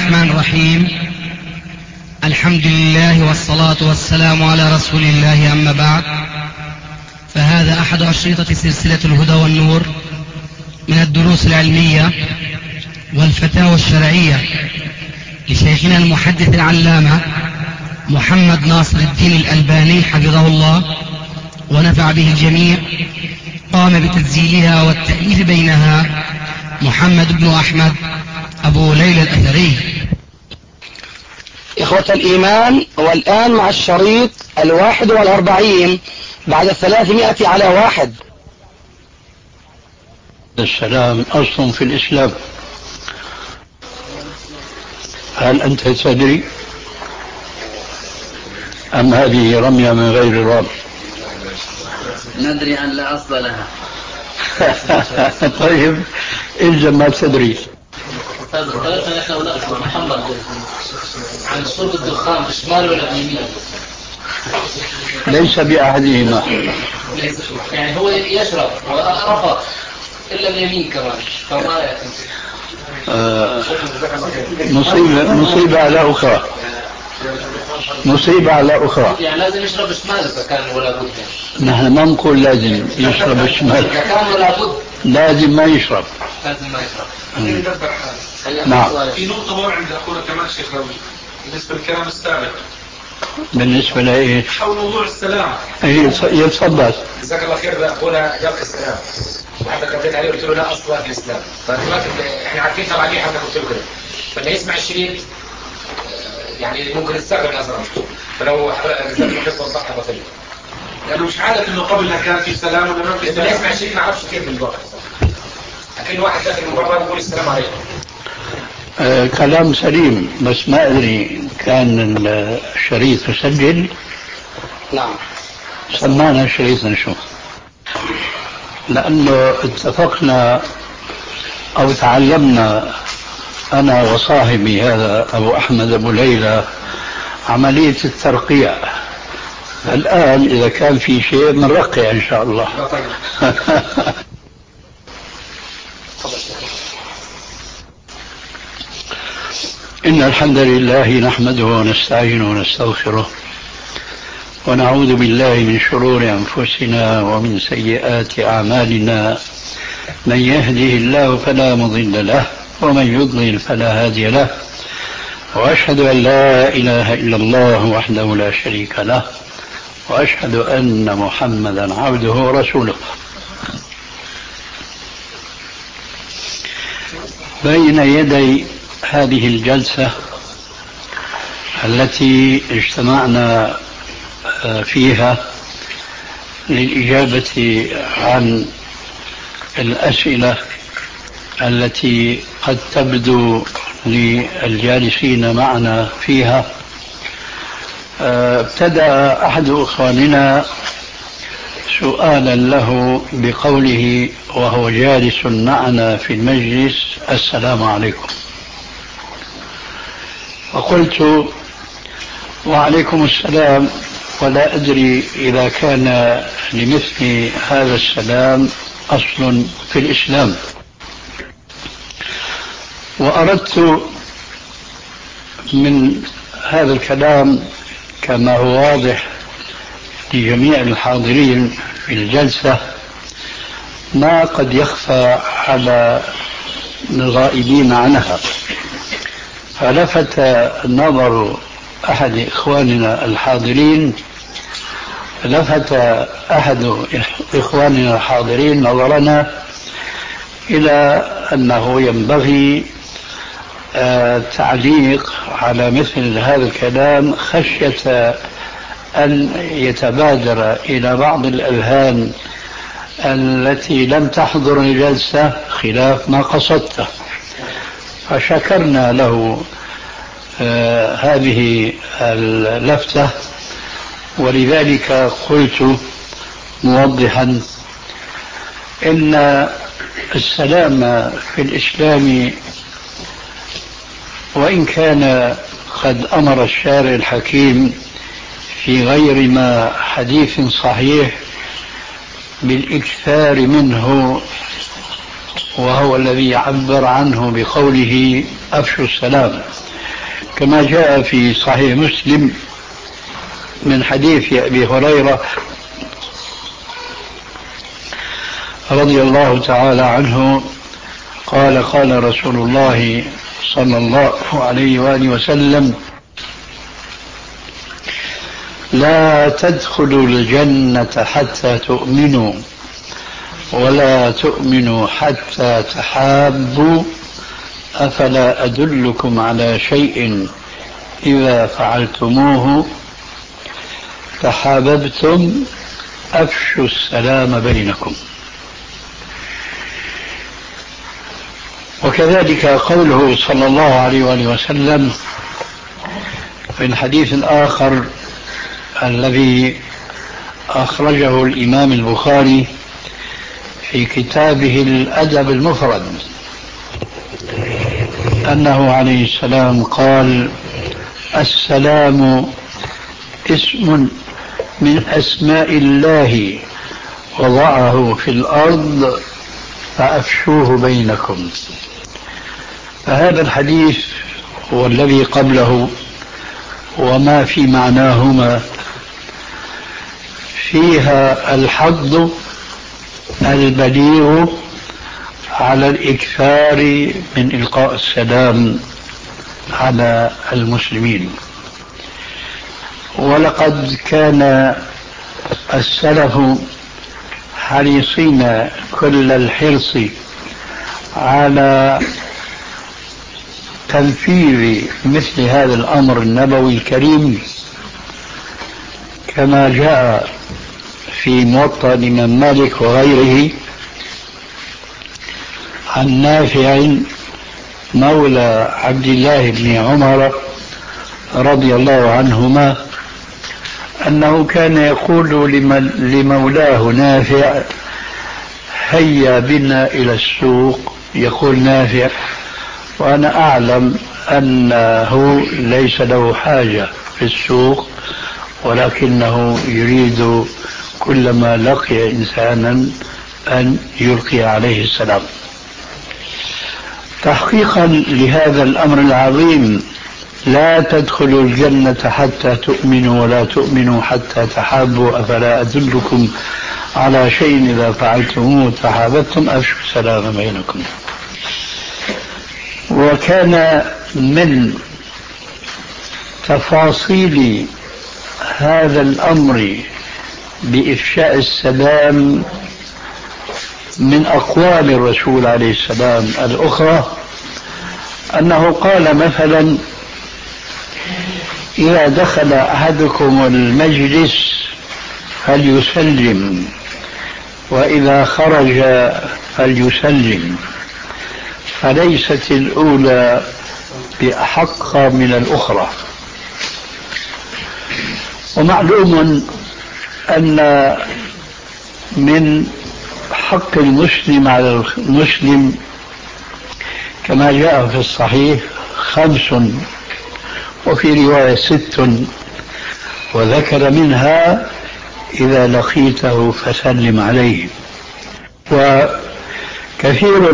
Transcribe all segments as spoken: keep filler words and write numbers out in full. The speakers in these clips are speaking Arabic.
الرحمن الرحيم. الحمد لله والصلاة والسلام على رسول الله، أما بعد، فهذا أحد أشرطة سلسلة الهدى والنور من الدروس العلمية والفتاوى الشرعية لشيخنا المحدث العلامة محمد ناصر الدين الألباني حفظه الله ونفع به الجميع. قام بتسجيلها والتأليف بينها محمد بن أحمد أبو ليلى الأثري. إخوة الإيمان، والآن مع الشريط الواحد والأربعين بعد الثلاثمائة على واحد. السلام أصل في الإسلام. هل أنت تدري أم هذه رمية من غير رام؟ ندري أن لا أصل لها. طيب إلزم ما تدري. ثلاثة نحن نأخذ محمد عن صوت الدخان بالشمال ولا باليمين؟ ليس بأحدهما، يعني هو يشرب ورفض إلا اليمين كمان، فما آه مصيبة مصيبة على أخرى، مصيبة على أخرى. يعني لازم يشرب بالشمال إذا كان ولا بد. نحن ما نقول لازم يشرب بالشمال، إذا كان ولا بد لازم ما يشرب. لازم ما يشرب. نعم. في نقطة مهمة عند أخونا كمان شيخ روي بالنسبة للكلام السابق. بالنسبة لإيه؟ حول موضوع السلام. إيه يتفضل. جزاك الله خير. أخونا جاب السلام وحضرتك رديت عليه وقلت له لا أصل في الإسلام. فدلوقتي إحنا عارفين طبعا ليه حضرتك قلت له كده. فاللي يسمع الشريط يعني ممكن يستغرب أصلا. فلو حضرتك جزاك الله خير توضحها بطيئة. لأنه مش عادة إنه قبل كان في سلام ولا ما في سلام. اللي يسمع الشريط ما يعرفش كيف بالواقع. لكن واحد داخل من برا يقول السلام عليكم. آه كلام سليم، بس ما أدري كان الشريط مسجل. نعم. سمعنا الشريط نشوف، لأنه اتفقنا أو تعلمنا أنا وصاحبي هذا أبو أحمد أبو ليلى عملية الترقيع. الآن إذا كان في شيء بنرقع إن شاء الله. إن الحمد لله نحمده ونستعينه ونستغفره ونعوذ بالله من شرور أنفسنا ومن سيئات أعمالنا. من يهده الله فلا مضل له ومن يضلل فلا هادي له، وأشهد أن لا إله إلا الله وحده لا شريك له، وأشهد أن محمدا عبده ورسوله. بين يدي هذه الجلسة التي اجتمعنا فيها للإجابة عن الأسئلة التي قد تبدو للجالسين معنا فيها، ابتدأ أحد إخواننا سؤالا له بقوله وهو جالس معنا في المجلس: السلام عليكم. وقلت: وعليكم السلام، ولا أدري إذا كان لمثل هذا السلام أصل في الإسلام. وأردت من هذا الكلام كما هو واضح لجميع الحاضرين في الجلسة ما قد يخفى على الغائبين عنها. فلفت نظر أحد إخواننا الحاضرين لفت أحد إخواننا الحاضرين نظرنا إلى أنه ينبغي التعليق على مثل هذا الكلام خشية أن يتبادر إلى بعض الأذهان التي لم تحضر الجلسة خلاف ما قصدته. فشكرنا له آه هذه اللفتة، ولذلك قلت موضحا إن السلام في الإسلام وإن كان قد أمر الشارع الحكيم في غير ما حديث صحيح بالإكثار منه، وهو الذي عبر عنه بقوله أفشوا السلام، كما جاء في صحيح مسلم من حديث أبي هريرة رضي الله تعالى عنه قال قال رسول الله صلى الله عليه وآله وسلم: لا تدخلوا الجنة حتى تؤمنوا ولا تؤمنوا حتى تحابوا أفلا أدلكم على شيء إذا فعلتموه تحاببتم أفشوا السلام بينكم. وكذلك قوله صلى الله عليه وآله وسلم في الحديث الآخر الذي أخرجه الإمام البخاري في كتابه الأدب المفرد أنه عليه السلام قال: السلام اسم من أسماء الله وضعه في الأرض فأفشوه بينكم. فهذا الحديث والذي قبله وما في معناهما فيها الحض البليغ على الإكثار من إلقاء السلام على المسلمين. ولقد كان السلف حريصين كل الحرص على تنفيذ مثل هذا الأمر النبوي الكريم، كما جاء في موطأ الإمام مالك وغيره عن نافع مولى عبد الله بن عمر رضي الله عنهما أنه كان يقول لمولاه نافع: هيا بنا إلى السوق. يقول نافع وأنا أعلم أنه ليس له حاجة في السوق، ولكنه يريد كلما لقي إنسانا أن يلقي عليه السلام. تحقيقا لهذا الأمر العظيم: لا تدخلوا الجنة حتى تؤمنوا ولا تؤمنوا حتى تحابوا أفلا أدلكم على شيء إذا فعلتموه تحاببتم أفشوا السلام بينكم. وكان من تفاصيل هذا الأمر بإفشاء السلام من أقوال الرسول عليه السلام الأخرى أنه قال مثلا: إذا دخل أحدكم المجلس فليسلم، وإذا خرج فليسلم، فليست الأولى بأحق من الأخرى. ومعلوم أن من حق المسلم على المسلم كما جاء في الصحيح خمس، وفي رواية ست، وذكر منها: إذا لقيته فسلم عليه. وكثير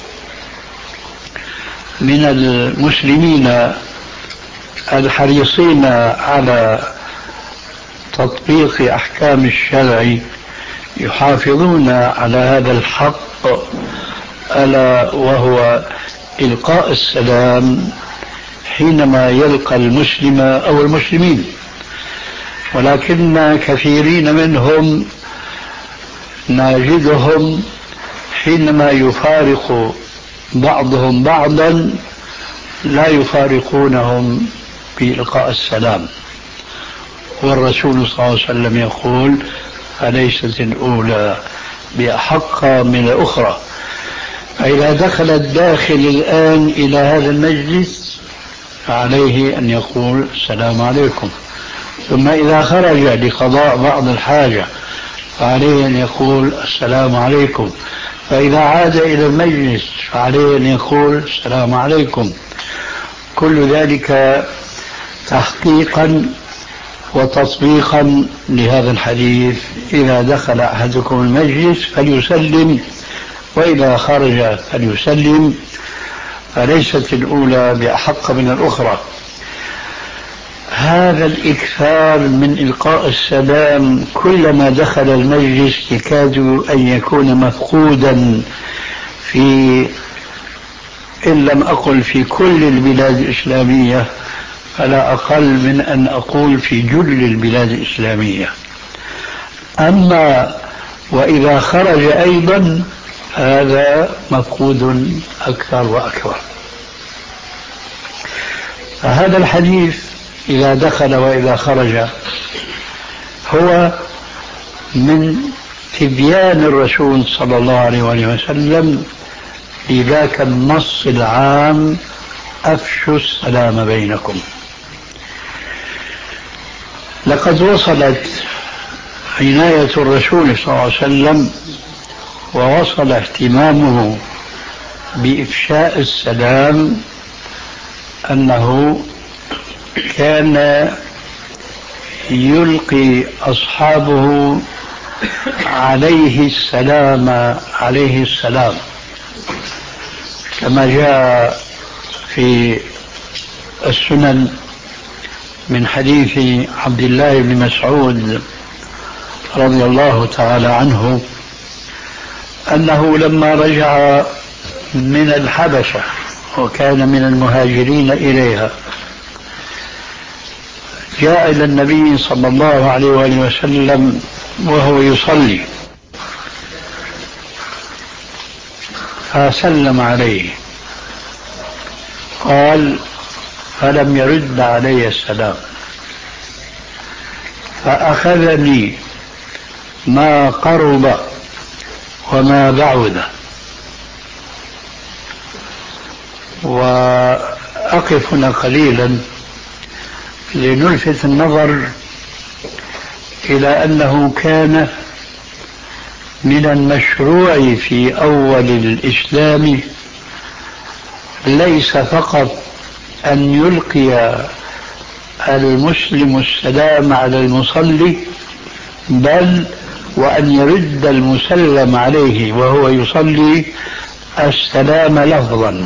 من المسلمين الحريصين على تطبيق أحكام الشرع يحافظون على هذا الحق، ألا وهو إلقاء السلام حينما يلقى المسلم أو المسلمين. ولكن كثيرين منهم نجدهم حينما يفارق بعضهم بعضا لا يفارقونهم بإلقاء السلام. والرسول صلى الله عليه وسلم يقول: فليست الأولى بأحق من الأخرى. فإذا دخل الداخل الآن إلى هذا المجلس فعليه أن يقول: السلام عليكم. ثم إذا خرج لقضاء بعض الحاجة فعليه أن يقول: السلام عليكم. فإذا عاد إلى المجلس فعليه أن يقول: السلام عليكم. كل ذلك تحقيقا وتطبيقا لهذا الحديث: إذا دخل أحدكم المجلس فليسلم، وإذا خرج فليسلم، فليست الأولى بأحق من الأخرى. هذا الإكثار من إلقاء السلام كلما دخل المجلس يكاد أن يكون مفقودا في، إن لم أقل في كل البلاد الإسلامية، فلا أقل من أن أقول في جل البلاد الإسلامية. أما وإذا خرج أيضا هذا مفقود أكثر وأكثر. فهذا الحديث إذا دخل وإذا خرج هو من تبيان الرسول صلى الله عليه وسلم لذاك النص العام: أفشوا السلام بينكم. لقد وصلت عناية الرسول صلى الله عليه وسلم ووصل اهتمامه بإفشاء السلام أنه كان يلقي أصحابه عليه السلام عليه السلام كما جاء في السنن من حديث عبد الله بن مسعود رضي الله تعالى عنه أنه لما رجع من الحبشة وكان من المهاجرين إليها جاء إلى النبي صلى الله عليه وآله وسلم وهو يصلي فسلم عليه، قال فلم يرد علي السلام فأخذني ما قرب وما بعد. وأقف هنا قليلا لنلفت النظر إلى أنه كان من المشروع في أول الإسلام ليس فقط أن يلقي المسلم السلام على المصلي، بل وأن يرد المسلم عليه وهو يصلي السلام لفظا.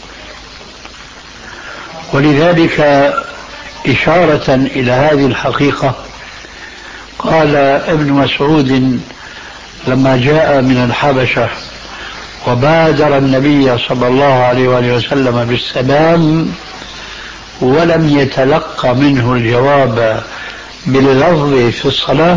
ولذلك إشارة إلى هذه الحقيقة قال ابن مسعود لما جاء من الحبشة وبادر النبي صلى الله عليه وآله وسلم بالسلام ولم يتلقى منه الجواب باللفظ في الصلاة،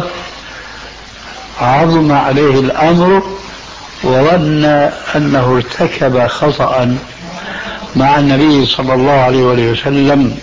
عظم عليه الأمر وظن أنه ارتكب خطأ مع النبي صلى الله عليه وآله وسلم،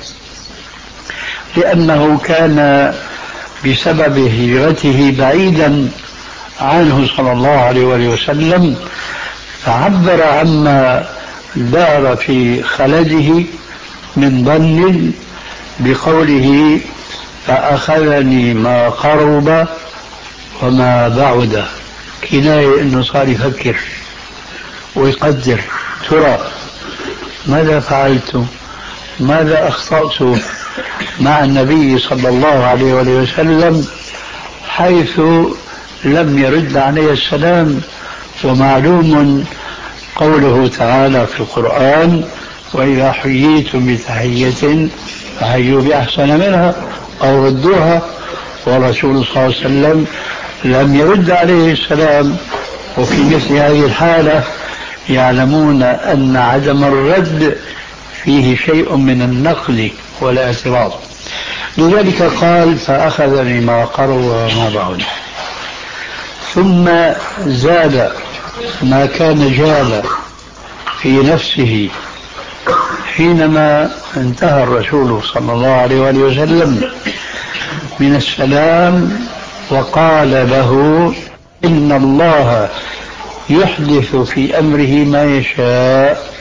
لأنه كان بسبب هجرته بعيدا عنه صلى الله عليه وآله وسلم، فعبر عما دار في خلده من ظن بقوله فأخذني ما قرب وما بعد، كناية أنه صار يفكر ويقدر ترى ماذا فعلت، ماذا أخطأت مع النبي صلى الله عليه وسلم حيث لم يرد علي السلام. ومعلوم قوله تعالى في القرآن وإذا حييتم بتحية فحيوا بأحسن منها أو ردوها، والرسول صلى الله عليه وسلم لم يرد عليه السلام. وفي مثل هذه الحالة يعلمون أن عدم الرد فيه شيء من النقل والاعتراض، لذلك قال فأخذني ما قرب وما بعد. ثم زاد ما كان جال في نفسه حينما انتهى الرسول صلى الله عليه وآله وسلم من السلام وقال له إن الله يحدث في أمره ما يشاء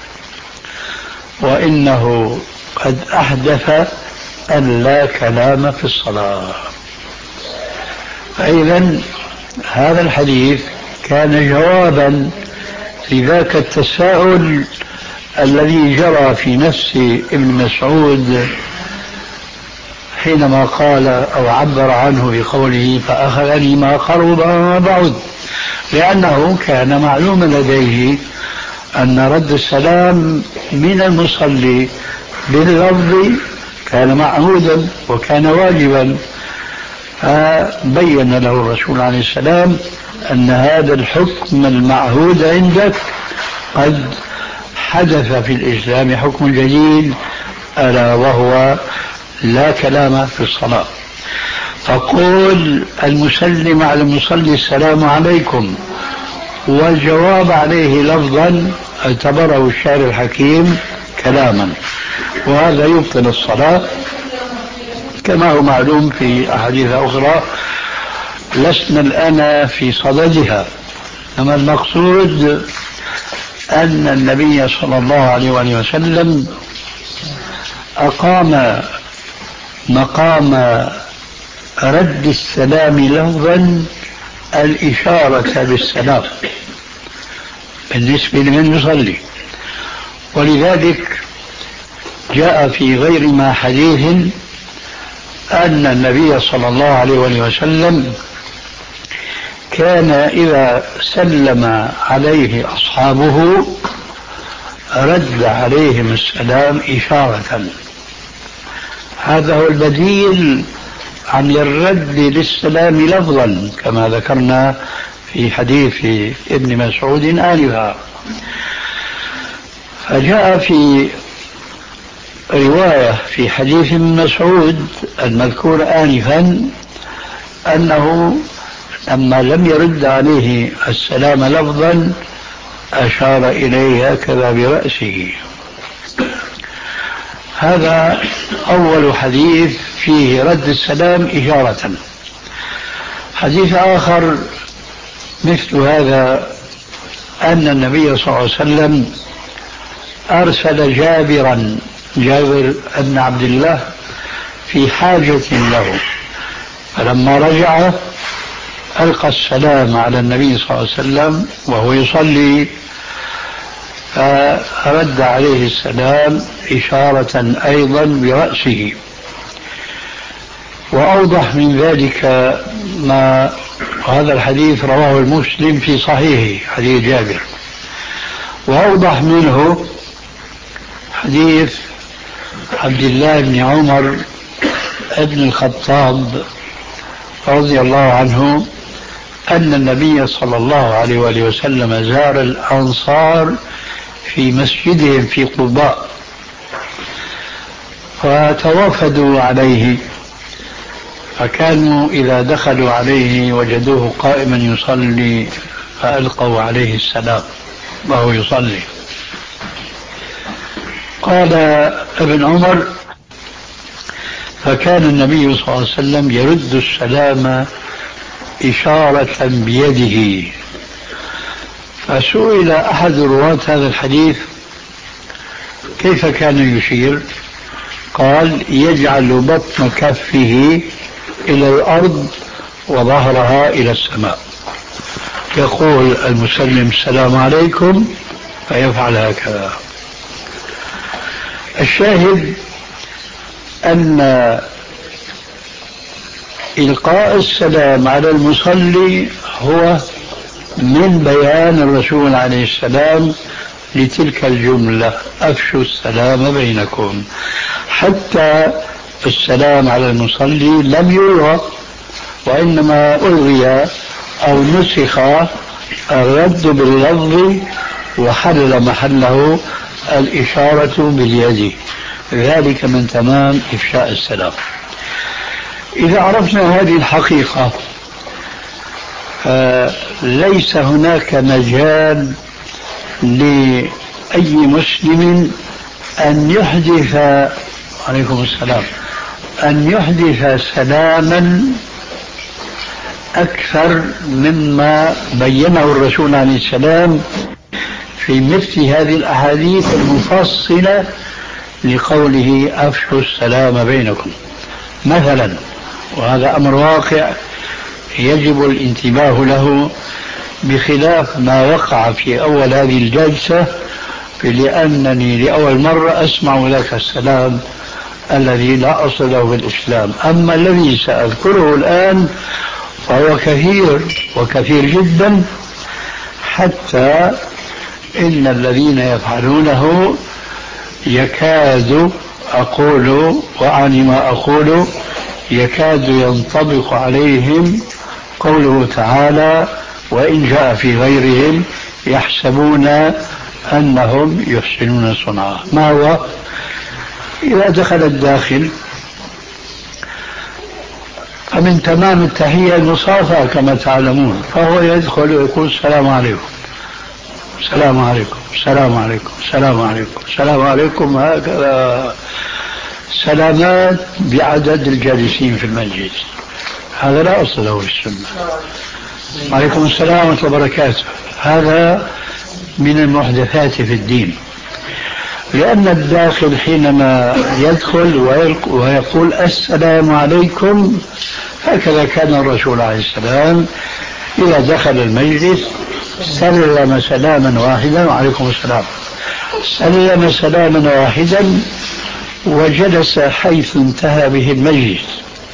وإنه قد أحدث أن لا كلام في الصلاة. فإذا هذا الحديث كان جوابا لذاك التساؤل الذي جرى في نفس ابن مسعود حينما قال أو عبر عنه بقوله فأخذني ما قرب وما بعد، لأنه كان معلوما لديه أن رد السلام من المصلي باللفظ كان معهودا وكان واجبا، فبين له الرسول عليه السلام أن هذا الحكم المعهود عندك قد حدث في الإسلام حكم جديد، ألا وهو لا كلام في الصلاة. فقول المسلم على المصلي السلام عليكم والجواب عليه لفظا اعتبره الشاعر الحكيم كلاما، وهذا يبطل الصلاة كما هو معلوم في أحاديث أخرى لسنا الآن في صددها. أما المقصود أن النبي صلى الله عليه وآله وسلم أقام مقام رد السلام لفظا الإشارة بالسلام بالنسبة لمن يصلي، ولذلك جاء في غير ما حديث أن النبي صلى الله عليه وسلم كان إذا سلم عليه أصحابه رد عليهم السلام إشارة. هذا هو البديل عن الرد للسلام لفظا كما ذكرنا في حديث ابن مسعود آنفا. فجاء في رواية في حديث ابن مسعود المذكور آنفا أنه لما لم يرد عليه السلام لفظا أشار إليه هكذا برأسه. هذا أول حديث فيه رد السلام إشارة. حديث آخر مثل هذا أن النبي صلى الله عليه وسلم أرسل جابرا جابر بن عبد الله في حاجة له، فلما رجع ألقى السلام على النبي صلى الله عليه وسلم وهو يصلي، فرد عليه السلام إشارة أيضا برأسه. وأوضح من ذلك ما هذا الحديث رواه المسلم في صحيحه حديث جابر، وأوضح منه حديث عبد الله بن عمر بن الخطاب رضي الله عنه أن النبي صلى الله عليه وآله وسلم زار الأنصار في مسجدهم في قباء، فتوافدوا عليه، فكانوا إذا دخلوا عليه وجدوه قائما يصلي فألقوا عليه السلام وهو يصلي. قال ابن عمر: فكان النبي صلى الله عليه وسلم يرد السلام إشارة بيده. فسئل أحد رواة هذا الحديث كيف كان يشير؟ قال: يجعل بطن كفه إلى الأرض وظهرها إلى السماء، يقول المسلم السلام عليكم فيفعل هكذا. الشاهد أن إلقاء السلام على المصلي هو من بيان الرسول عليه السلام لتلك الجملة: أفشوا السلام بينكم. حتى السلام على المصلي لم يلغى، وإنما ألغي أو نسخ الرد باللفظ وحل محله الإشارة باليد، ذلك من تمام إفشاء السلام. إذا عرفنا هذه الحقيقة ليس هناك مجال لأي مسلم أن يحدث عليكم السلام أن يحدث سلاما أكثر مما بينه الرسول عليه السلام في مثل هذه الأحاديث المفصلة لقوله: أفشوا السلام بينكم. مثلا، وهذا أمر واقع يجب الانتباه له بخلاف ما وقع في أول هذه الجلسة، لأنني لأول مرة أسمع ذاك السلام الذي لا أصل له في الإسلام. أما الذي سأذكره الآن فهو كثير وكثير جدا، حتى إن الذين يفعلونه يكاد أقول وأعني ما أقول يكاد ينطبق عليهم قوله تعالى وإن جاء في غيرهم يحسبون أنهم يحسنون صنعا. ما هو؟ إذا دخل الداخل فمن تمام التحية المصافحة كما تعلمون، فهو يدخل ويقول السلام عليكم السلام عليكم السلام عليكم السلام عليكم السلام عليكم، هكذا سلامات بعدد الجالسين في المجلس. هذا لا أصل له في السنة. وعليكم السلام ورحمة الله وبركاته. هذا من المحدثات في الدين، لأن الداخل حينما يدخل ويقول السلام عليكم، هكذا كان الرسول عليه السلام إذا دخل المجلس سلم سلاما واحدا وعليكم السلام، سلم سلاما واحدا وجلس حيث انتهى به المجلس.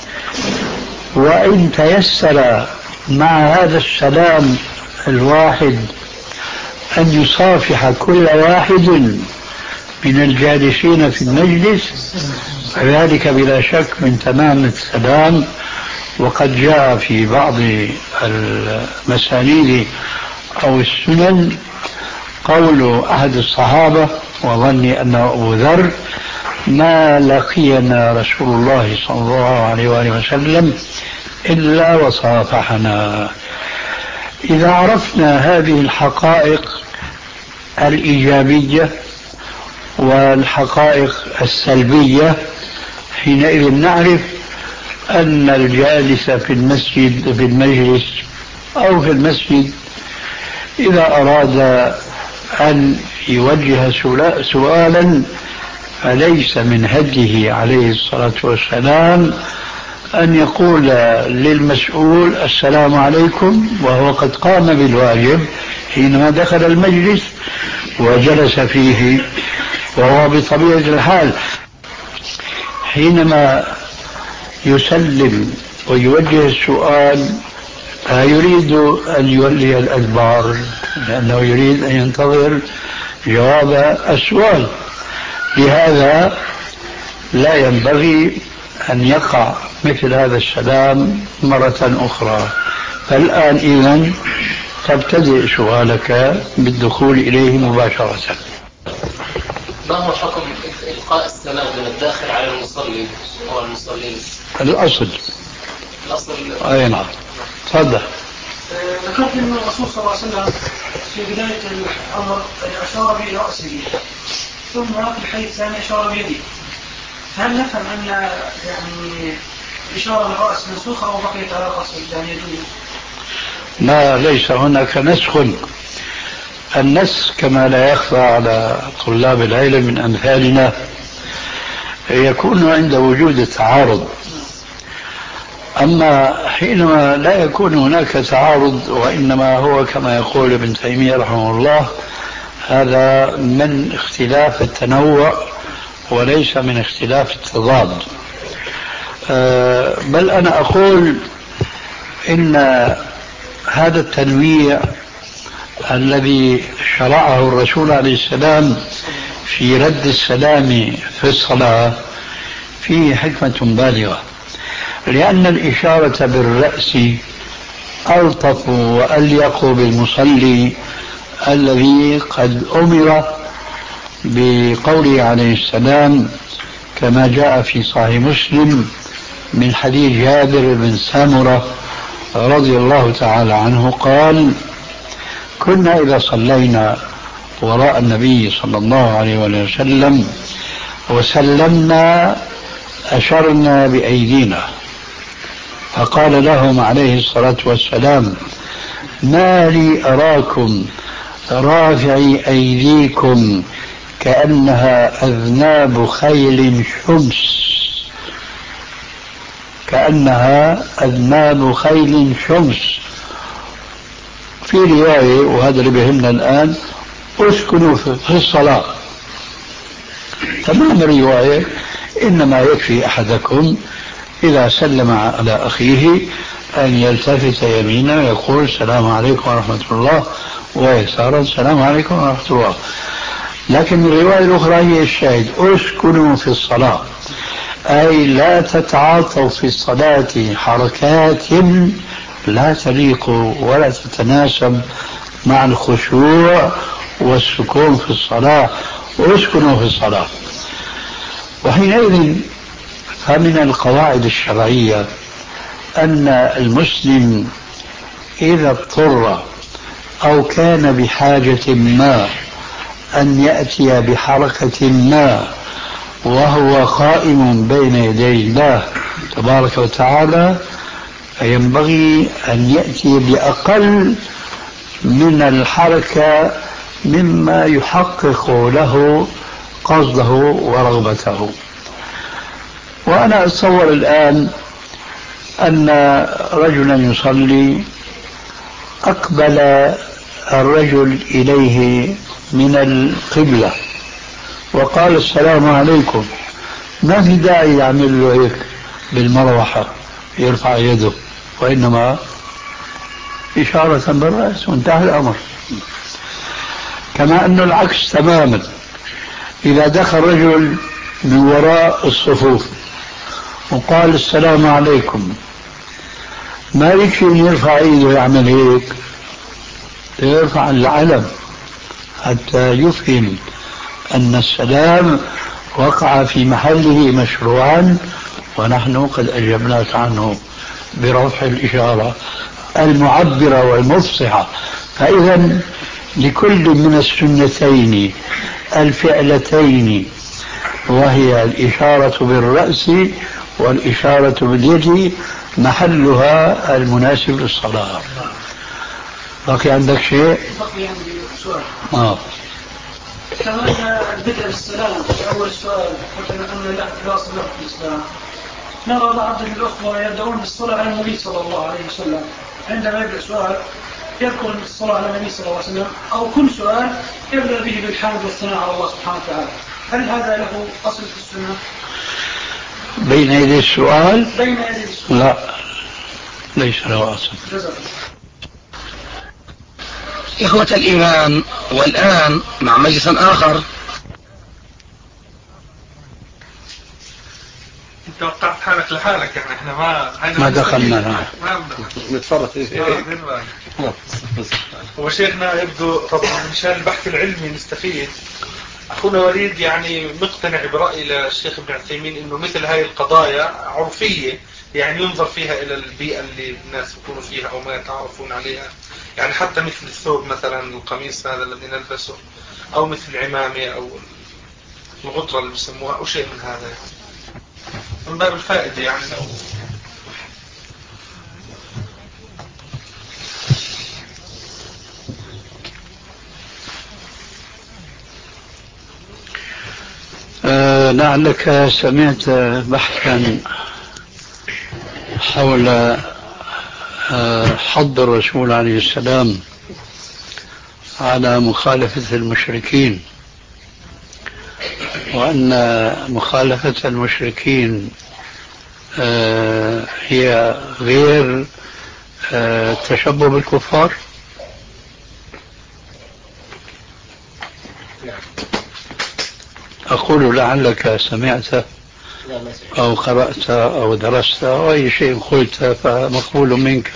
وإن تيسر مع هذا السلام الواحد أن يصافح كل واحد من الجالسين في المجلس، ذلك بلا شك من تمام السلام. وقد جاء في بعض المسانيد أو السنن قول أحد الصحابة وظني أنه أبو ذر: ما لقينا رسول الله صلى الله عليه وآله وسلم إلا وصافحنا. إذا عرفنا هذه الحقائق الإيجابية والحقائق السلبية، حينئذ نعرف أن الجالس في المسجد في المجلس أو في المسجد إذا أراد أن يوجه سؤالا فليس من هديه عليه الصلاة والسلام أن يقول للمسؤول السلام عليكم وهو قد قام بالواجب حينما دخل المجلس وجلس فيه، وهو بطبيعة الحال حينما يسلم ويوجه السؤال لا يريد أن يولي الأدبار، لأنه يريد أن ينتظر جواب السؤال. لهذا لا ينبغي أن يقع مثل هذا السلام مرة أخرى. فالآن إذن تبتدئ سؤالك بالدخول إليه مباشرة. ما هو حكم إلقاء السلام من الداخل على المصلي أو المصلين؟ الأصل الأصل أي نعم. تفضل. ذكرت أن الرسول صلى الله عليه وسلم في بداية الأمر أشار برأسه، ثم في الحديث الثاني أشار بيده. هل نفهم أن يعني إشارة الرأس منسوخة أو بقيت على الرأس يعني يجوز؟ لا، ليس هناك نسخ. النسخ كما لا يخفى على طلاب العلم من أمثالنا يكون عند وجود التعارض. أما حينما لا يكون هناك تعارض وإنما هو كما يقول ابن تيمية رحمه الله هذا من اختلاف التنوع وليس من اختلاف التضاد. بل أنا أقول إن هذا التنويع الذي شرعه الرسول عليه السلام في رد السلام في الصلاة فيه حكمة بالغة، لأن الإشارة بالرأس ألطف وأليق بالمصلي الذي قد أمر بقوله عليه السلام كما جاء في صحيح مسلم من حديث جابر بن سامرة رضي الله تعالى عنه قال: كنا إذا صلينا وراء النبي صلى الله عليه وسلم وسلمنا أشرنا بأيدينا، فقال لهم عليه الصلاة والسلام: ما لي أراكم رافعي أيديكم كأنها أذناب خيل شمس، كأنها أذناب خيل شمس. في رواية وهذا اللي بيهمنا الآن: اسكنوا في الصلاة. تمام الرواية: إنما يكفي أحدكم إذا سلم على أخيه أن يلتفت يمينا يقول السلام عليكم ورحمة الله، ويسارا السلام عليكم ورحمة الله. لكن الرواية الأخرى هي الشاهد: اسكنوا في الصلاة، أي لا تتعاطوا في الصلاة حركات لا تليق ولا تتناسب مع الخشوع والسكون في الصلاة، واسكنوا في الصلاة. وحينئذ فمن القواعد الشرعية أن المسلم إذا اضطر أو كان بحاجة ما أن يأتي بحركة ما وهو قائم بين يدي الله تبارك وتعالى، فينبغي أن يأتي بأقل من الحركة مما يحقق له قصده ورغبته. وأنا أتصور الآن أن رجلا يصلي، أقبل الرجل إليه من القبلة وقال السلام عليكم، ما في داعي يعمل له هيك بالمروحة يرفع يده، وإنما إشارة بالرأس وانتهى الأمر. كما أن العكس تماما، إذا دخل رجل من وراء الصفوف وقال السلام عليكم، ما يكفي أن يرفع يده يعمل هيك، يرفع العلم حتى يفهم أن السلام وقع في محله مشروعا، ونحن قد أجبناك عنه برفع الإشارة المعبرة والمفصحة. فإذا لكل من السنتين الفعلتين، وهي الإشارة بالرأس والإشارة باليد، محلها المناسب للصلاة. بقي عندك شيء؟ بقي عندي سؤال. آه. كمان البدء بالسلام في أول السؤال قلت أن لا أصل له في الإسلام. نرى بعض الأخوة يبدأون بالصلاة على النبي صلى الله عليه وسلم، عندما يبدأ سؤال يذكر الصلاة على النبي صلى الله عليه وسلم، أو كل سؤال يبدأ به بالحمد والثناء على الله سبحانه وتعالى. هل هذا له أصل في السنة؟ بين يدي السؤال؟ بين يدي السؤال لا، ليس له أصل. جزاك. إخوة الإيمان، والآن مع مجلس آخر. انت وقعت حالك لحالك، يعني احنا ما ما دخلنا ما نتفرج. هو شيخنا يبدو طبعا مشان البحث العلمي نستفيد. أخونا وليد يعني مقتنع برأي الشيخ ابن عثيمين إنه مثل هاي القضايا عرفية، يعني ينظر فيها إلى البيئة اللي الناس يكونوا فيها أو ما يتعرفون عليها، يعني حتى مثل الثوب مثلا، القميص هذا الذي نلبسه، أو مثل العمامة أو الغطرة اللي بسموها، أو شيء من هذا، يعني من باب الفائدة يعني. آه لعلك سمعت بحثا حول آه حض الرسول عليه السلام على مخالفة المشركين، وأن مخالفة المشركين آه هي غير آه تشبه بالكفار. أقول لعلك سمعت أو قرأت أو درست أو أي شيء قلت فمقبول منك.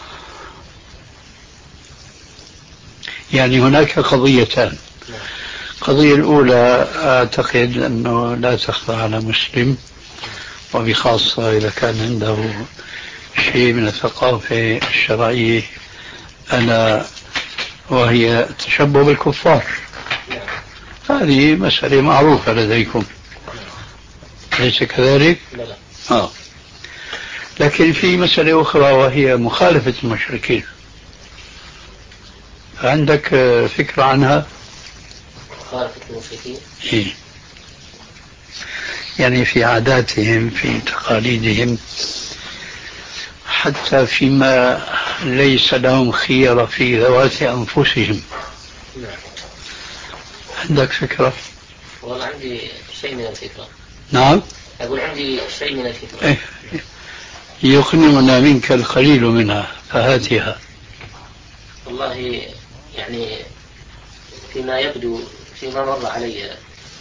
يعني هناك قضيتان. القضية الأولى أعتقد أنه لا تخفى على مسلم، وبخاصة إذا كان عنده شيء من الثقافة الشرعية، ألا وهي التشبه بالكفار. هذه مسألة معروفة لديكم، أليس كذلك؟ لا. آه. لكن في مسألة أخرى وهي مخالفة المشركين، عندك فكرة عنها؟ مخالفة المشركين؟ إيه؟ يعني في عاداتهم، في تقاليدهم، حتى فيما ليس لهم خيرة في ذوات أنفسهم. نعم. عندك فكرة؟ والله عندي شيء من الفكرة. نعم؟ أقول عندي شيء من الفكرة. إيه؟ يغنمنا منك القليل منها فهاتها. والله يعني فيما يبدو فيما مر علي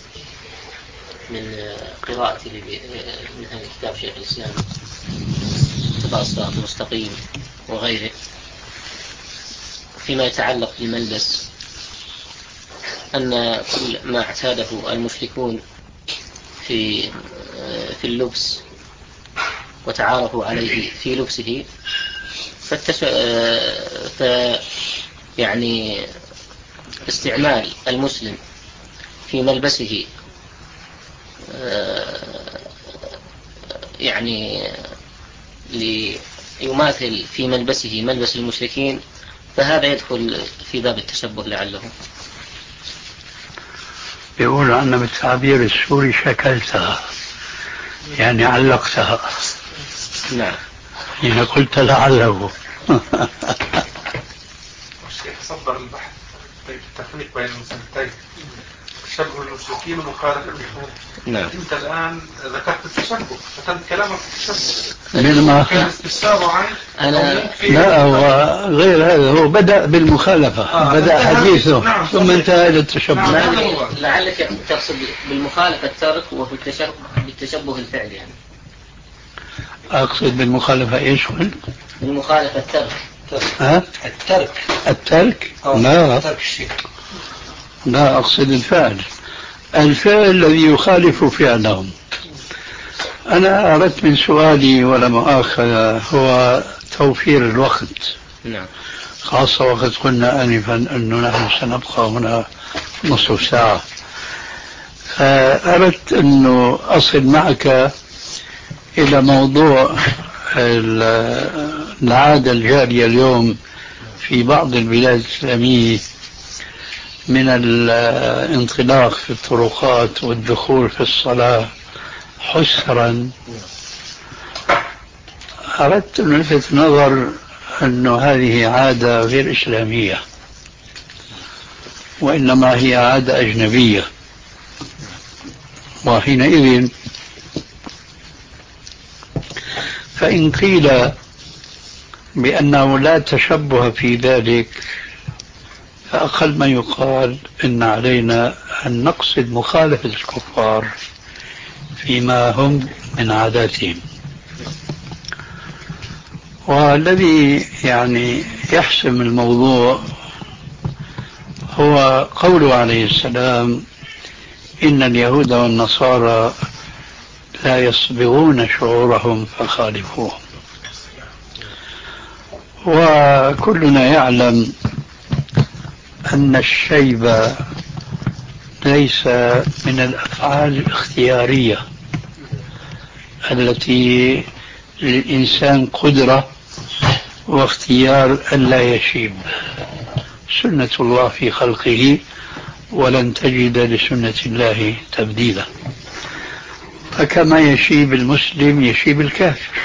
من قراءتي من هذا كتاب شيخ الإسلام اتباع الصراط المستقيم وغيره فيما يتعلق بالملبس، أن كل ما اعتاده المشركون في في اللبس وتعارفوا عليه في لبسه فالتش... ف يعني استعمال المسلم في ملبسه يعني ليماثل في ملبسه ملبس المشركين، فهذا يدخل في باب التشبه لعله. يقول أن بالتعبير السوري شكلتها، يعني علقتها. نعم. يعني قلت لعله. الشيخ صدر البحث التفريق بين المسلمتين، تشبه المشركين ومخالفة الإخوان. نعم. أنت الآن ذكرت التشبه، فتم كلامك في التشبه. بينما كان استفساره عن أنا لا، هو غير هذا، هو بدأ بالمخالفة. آه بدأ حديثه. نعم. ثم انتهى إلى التشبه. نعم. لعلك تقصد بالمخالفة الترك وفي التشبه بالتشبه الفعلي يعني. أقصد بالمخالفة إيش؟ بالمخالفة الترك. ها؟ الترك. الترك؟ لا، ترك الشيء. لا، أقصد الفعل، الفعل الذي يخالف فعلهم. أنا أردت من سؤالي ولا مؤاخذة هو توفير الوقت. نعم. خاصة وقد قلنا آنفا أنه نحن سنبقى هنا نصف ساعة، فأردت أنه أصل معك إلى موضوع العادة الجارية اليوم في بعض البلاد الإسلامية من الانطلاق في الطرقات والدخول في الصلاة حسرا. أردت أن ألفت نظر أن هذه عادة غير إسلامية، وإنما هي عادة أجنبية، وحينئذ فإن قيل بأنه لا تشبه في ذلك، فأقل ما يقال إن علينا أن نقصد مخالفة الكفار فيما هم من عاداتهم. والذي يعني يحسم الموضوع هو قوله عليه السلام: إن اليهود والنصارى لا يصبغون شعورهم فخالفوهم. وكلنا يعلم أن الشيب ليس من الأفعال الاختيارية التي للإنسان قدرة واختيار أن لا يشيب. سنة الله في خلقه، ولن تجد لسنة الله تبديلا. فكما يشيب المسلم يشيب الكافر،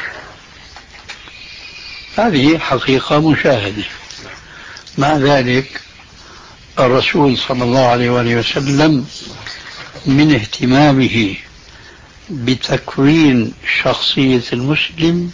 هذه حقيقة مشاهدة. مع ذلك الرسول صلى الله عليه وآله وسلم من اهتمامه بتكوين شخصية المسلم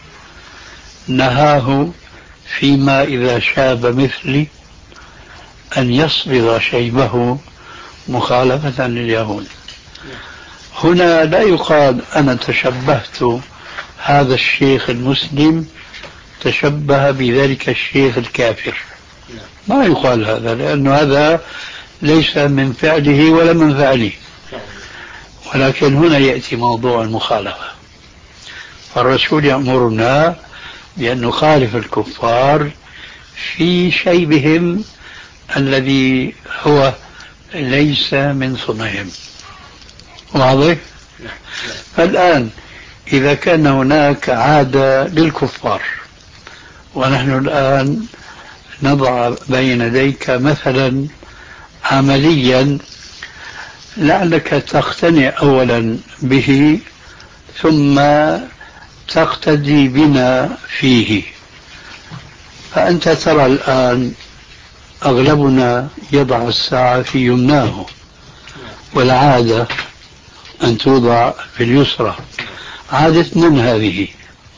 نهاه فيما إذا شاب مثلي أن يصبغ شيبه مخالفة لليهود. هنا لا يقال أنا تشبهت هذا الشيخ المسلم تشبه بذلك الشيخ الكافر، ما يقال هذا، لأن هذا ليس من فعله ولا من فعله. ولكن هنا يأتي موضوع المخالفة، فالرسول يأمرنا بأن نخالف الكفار في شيبهم الذي هو ليس من صنعهم. واضح؟ فالآن إذا كان هناك عادة للكفار، ونحن الآن نضع بين يديك مثلا عمليا لعلك تقتنع أولا به ثم تقتدي بنا فيه. فأنت ترى الآن أغلبنا يضع الساعة في يمناه، والعادة أن توضع في اليسرى. عادة من هذه؟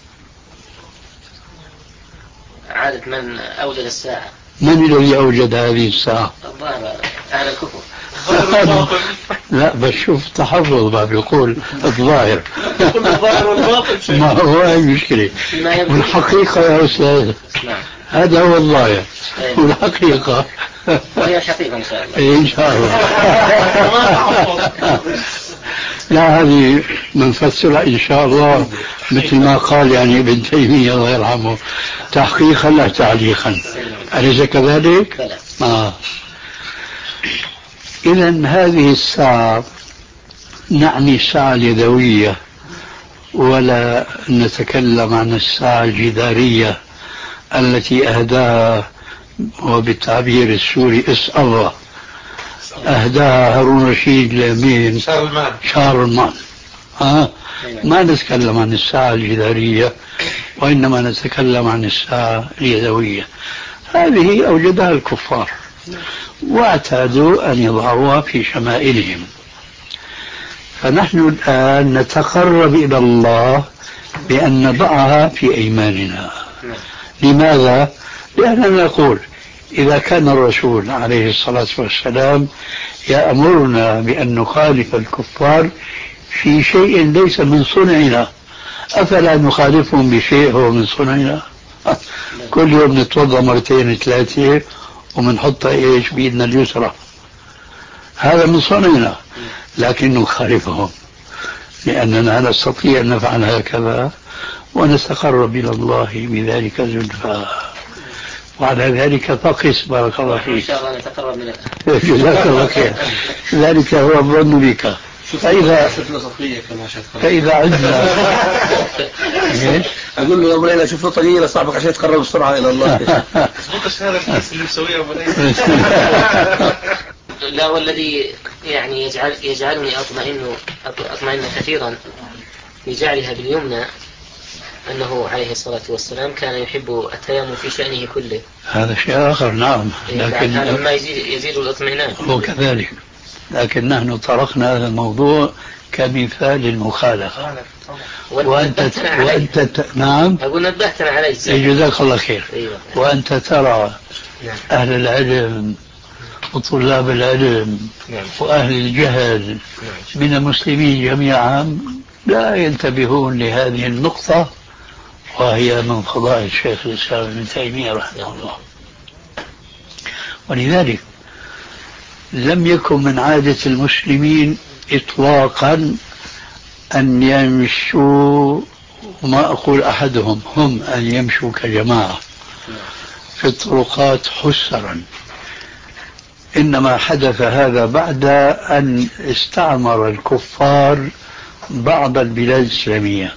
عادة من أوجد الساعة. من الذي أوجد هذه الساعة؟ أهل الكفر. لا بس شوف تحفظ ما بيقول الظاهر. الظاهر والباطن ما هو هي المشكلة. والحقيقة يا أستاذ هذا هو الظاهر والحقيقة وهي الحقيقة إن شاء الله. إن شاء الله. لا هذه منفسرة إن شاء الله مثل ما قال يعني ابن تيمية الله يرحمه تحقيقا لا تعليقا. أليس كذلك؟ آه. إذا هذه الساعة نعني الساعة اليدوية ولا نتكلم عن الساعة الجدارية التي أهداها وبالتعبير السوري اس الله أهداها هارون رشيد لمين؟ شارلمان. شارلمان. آه. ما نتكلم عن الساعة الجدارية وإنما نتكلم عن الساعة اليدوية. هذه أوجدها الكفار واعتادوا أن يضعوها في شمائلهم. فنحن الآن نتقرب إلى الله بأن نضعها في أيماننا. لماذا؟ لأننا نقول إذا كان الرسول عليه الصلاة والسلام يأمرنا بأن نخالف الكفار في شيء ليس من صنعنا أفلا نخالفهم بشيء هو من صنعنا؟ كل يوم نتوضأ مرتين ثلاثة ومنحط إيش بإيدنا اليسرى، هذا من صنعنا، لكن نخالفهم لأننا نستطيع أن نفعل هكذا ونتقرب إلى الله بذلك زلفى. وعلى ذلك فقس بارك الله فيك. إن شاء الله نتقرب من جزاك الله خير. ذلك هو الظن بك. فإذا فإذا عدنا أقول له يا أبو ليلى شوف له طريقة لصاحبك عشان يتقرب بسرعة إلى الله. هذا الكيس اللي مسويه أبو ليلى. لا والذي يعني يجعل يجعلني أطمئن أطمئن كثيرا بجعلها باليمنى أنه عليه الصلاة والسلام كان يحب التيمم في شأنه كله. هذا شيء آخر نعم، لكن هذا ما يزيد, يزيد الاطمئنان. هو كذلك، لكن نحن طرقنا هذا الموضوع كمثال المخالفة. وأنت ت... وأنت ت... نعم أقول نبهتنا عليه. جزاك الله خير. أيوة. وأنت ترى نعم. أهل العلم وطلاب العلم نعم. وأهل الجهل نعم. من المسلمين جميعا لا ينتبهون لهذه النقطة، وهي من فضائل الشيخ الإسلام ابن تيمية رحمه الله. ولذلك لم يكن من عادة المسلمين إطلاقا أن يمشوا، وما أقول أحدهم، هم أن يمشوا كجماعة في الطرقات حسرا. إنما حدث هذا بعد أن استعمر الكفار بعض البلاد الإسلامية،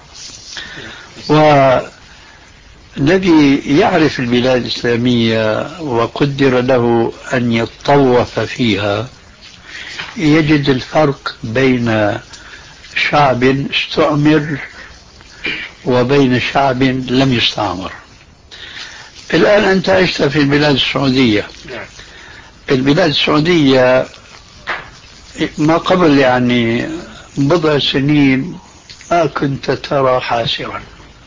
والذي يعرف البلاد الإسلامية وقدر له أن يتطوف فيها يجد الفرق بين شعب استعمر وبين شعب لم يستعمر. الآن أنت عشت في البلاد السعودية. البلاد السعودية ما قبل يعني بضع سنين ما كنت ترى حاسرا،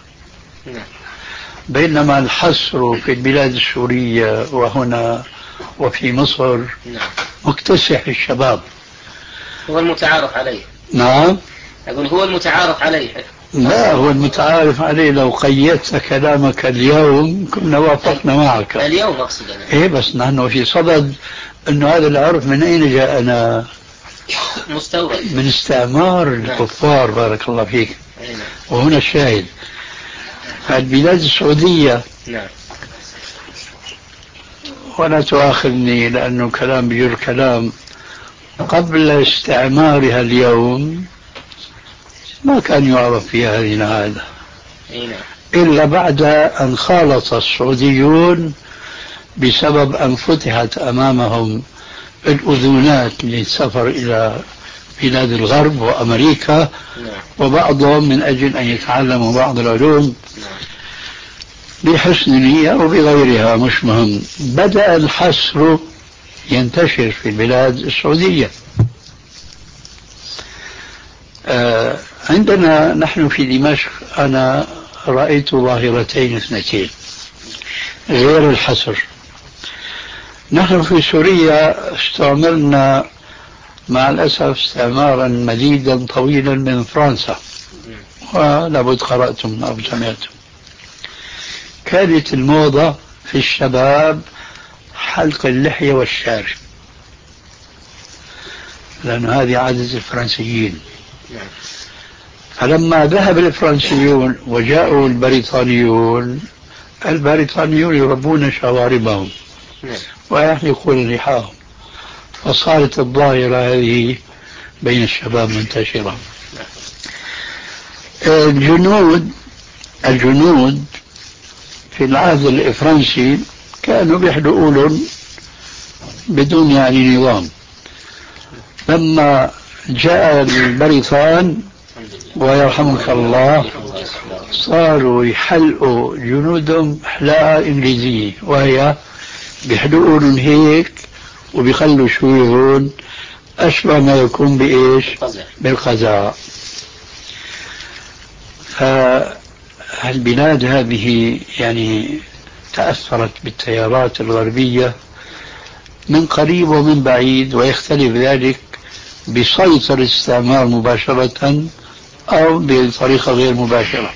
بينما الحسر في البلاد السورية وهنا وفي مصر مكتسح الشباب. هو المتعارف عليه. نعم أقول هو المتعارف عليه. لا هو المتعارف عليه. لو قيدت كلامك اليوم كنا وافقنا معك اليوم أقصد أنا. إيه بس نحن في صدد أنه هذا العرف من أين جاءنا؟ مستورد من استعمار الكفار. بارك الله فيك. وهنا الشاهد البلاد السعودية. نعم. ولا تؤاخذني لأنه كلام بيجر كلام، قبل استعمارها اليوم ما كان يعرف فيها هذه العادة إلا بعد أن خالط السعوديون بسبب أن فتحت أمامهم الأذونات للسفر إلى بلاد الغرب وأمريكا، وبعضهم من أجل أن يتعلموا بعض العلوم بحسن نية وبغيرها مش مهم. بدأ الحسر ينتشر في البلاد السعودية. آه عندنا نحن في دمشق أنا رأيت ظاهرتين اثنتين غير الحسر. نحن في سوريا استعملنا مع الأسف استعمارا مديدا طويلا من فرنسا، ولابد قرأتم أو سمعتم. كانت الموضة في الشباب حلق اللحية والشارب، لأن هذه عادة الفرنسيين. فلما ذهب الفرنسيون وجاءوا البريطانيون، البريطانيون يربون شواربهم ويحلقون لحاهم، فصارت الظاهرة هذه بين الشباب منتشرة. الجنود الجنود في العهد الفرنسي كانوا بيحلقوا لهم بدون يعني نظام. لما جاء البريطان ويرحمك الله صاروا يحلقوا جنودهم حلاقة إنجليزية، وهي بيحلقوا لهم هيك وبيخلوا شويهون أشبه ما يكون بإيش؟ بالقزاء. فالبلاد هذه يعني تأثرت بالتيارات الغربية من قريب ومن بعيد، ويختلف ذلك بسيطرة الاستعمار مباشرة أو بطريقة غير مباشرة.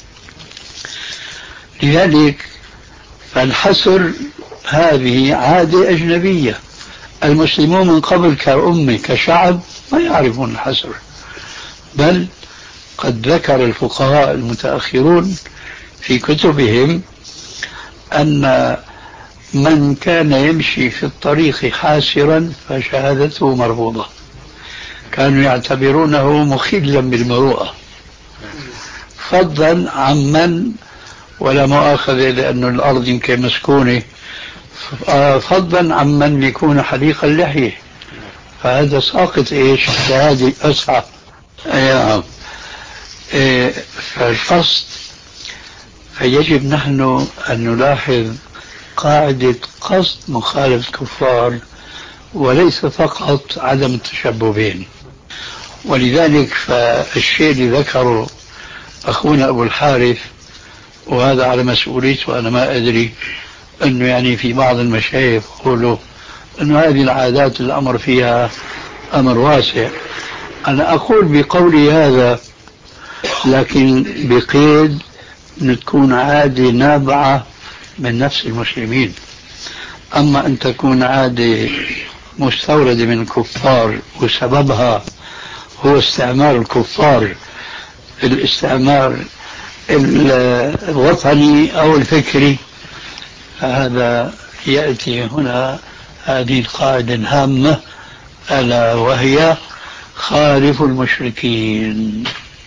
لذلك فالحصر هذه عادة أجنبية. المسلمون من قبل كأمة كشعب ما يعرفون الحصر، بل قد ذكر الفقهاء المتأخرون في كتبهم أن من كان يمشي في الطريق حاسرا فشهادته مرفوضة. كانوا يعتبرونه مخلا بالمروءة، فضلا عمن، ولا مؤاخذة لأن الأرض يمكن مسكونة، فضلا عمن يكون حليق اللحية، فهذا ساقط إيش شهادة أسعى. أيام إيه فالقصد، فيجب نحن أن نلاحظ قاعدة قصد مخالفة الكفار وليس فقط عدم التشبه بهم. ولذلك فالشيء اللي ذكره أخونا أبو الحارث، وهذا على مسؤوليته وأنا ما أدري، أنه يعني في بعض المشايخ يقولوا أنه هذه العادات الأمر فيها أمر واسع. أنا أقول بقولي هذا لكن بقيد أن تكون عادة نابعة من نفس المسلمين. أما أن تكون عادة مستوردة من الكفار وسببها هو استعمار الكفار، الاستعمار الوطني أو الفكري، فهذا يأتي هنا هذه القاعدة الهامة، ألا وهي خالف المشركين.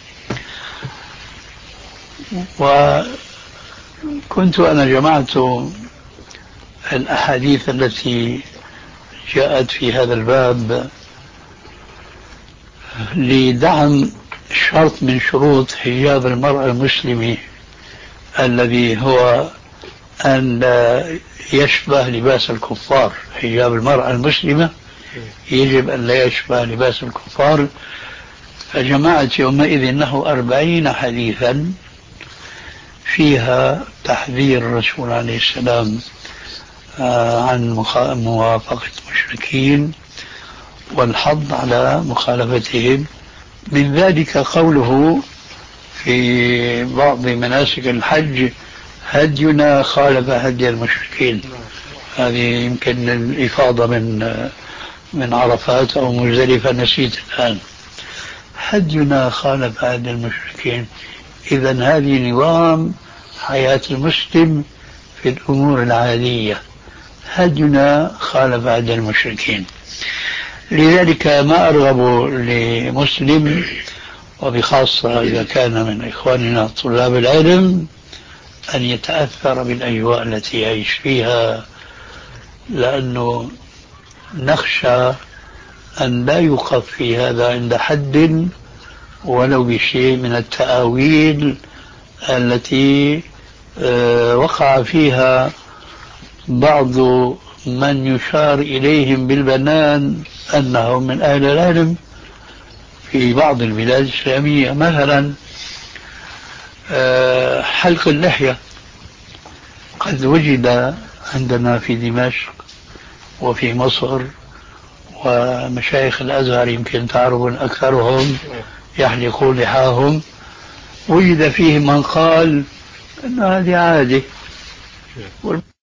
وكنت أنا جمعت الأحاديث التي جاءت في هذا الباب لدعم شرط من شروط حجاب المرأة المسلمة، الذي هو أن لا يشبه لباس الكفار. حجاب المرأة المسلمة يجب أن لا يشبه لباس الكفار. فجمعت يومئذ نحو أربعين حديثا فيها تحذير الرسول عليه السلام عن موافقة المشركين والحض على مخالفتهم. من ذلك قوله في بعض مناسك الحج: هدينا خالف هدي المشركين. هذه يمكن الإفاضة من من عرفات أو مزدلفة، نسيت الآن. هدينا خالف هدي المشركين. إذن هذه نظام حياة المسلم في الأمور العادية، هدينا خالف هدي المشركين. لذلك ما أرغب لمسلم، وبخاصة إذا كان من إخواننا طلاب العلم، أن يتأثر بالأجواء التي يعيش فيها، لأنه نخشى أن لا يوقف في هذا عند حد ولو بشيء من التأويل التي وقع فيها بعض من يشار إليهم بالبنان أنهم من أهل العلم في بعض البلاد الإسلامية. مثلا حلق اللحية قد وجد عندنا في دمشق وفي مصر ومشايخ الأزهر يمكن تعرفون أكثرهم يحلقون لحاهم، وجد فيه من قال أن هذه عادة.